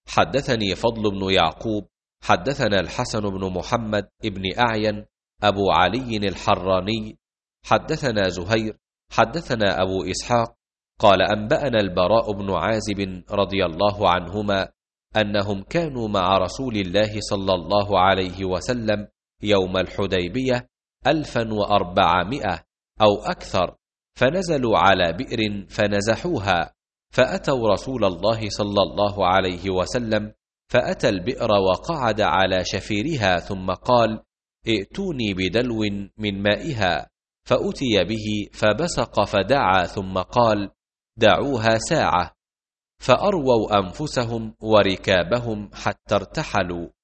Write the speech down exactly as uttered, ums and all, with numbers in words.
حدثني فضل بن يعقوب حدثنا الحسن بن محمد ابن أعين أبو علي الحراني حدثنا زهير حدثنا أبو إسحاق قال أنبأنا البراء بن عازب رضي الله عنهما أنهم كانوا مع رسول الله صلى الله عليه وسلم يوم الحديبية ألفا وأربعمائة أو أكثر، فنزلوا على بئر فنزحوها، فأتوا رسول الله صلى الله عليه وسلم، فأتى البئر وقعد على شفيرها ثم قال: ائتوني بدلو من مائها، فأتي به فبصق فدعا ثم قال: دعوها ساعة، فأرووا أنفسهم وركابهم حتى ارتحلوا.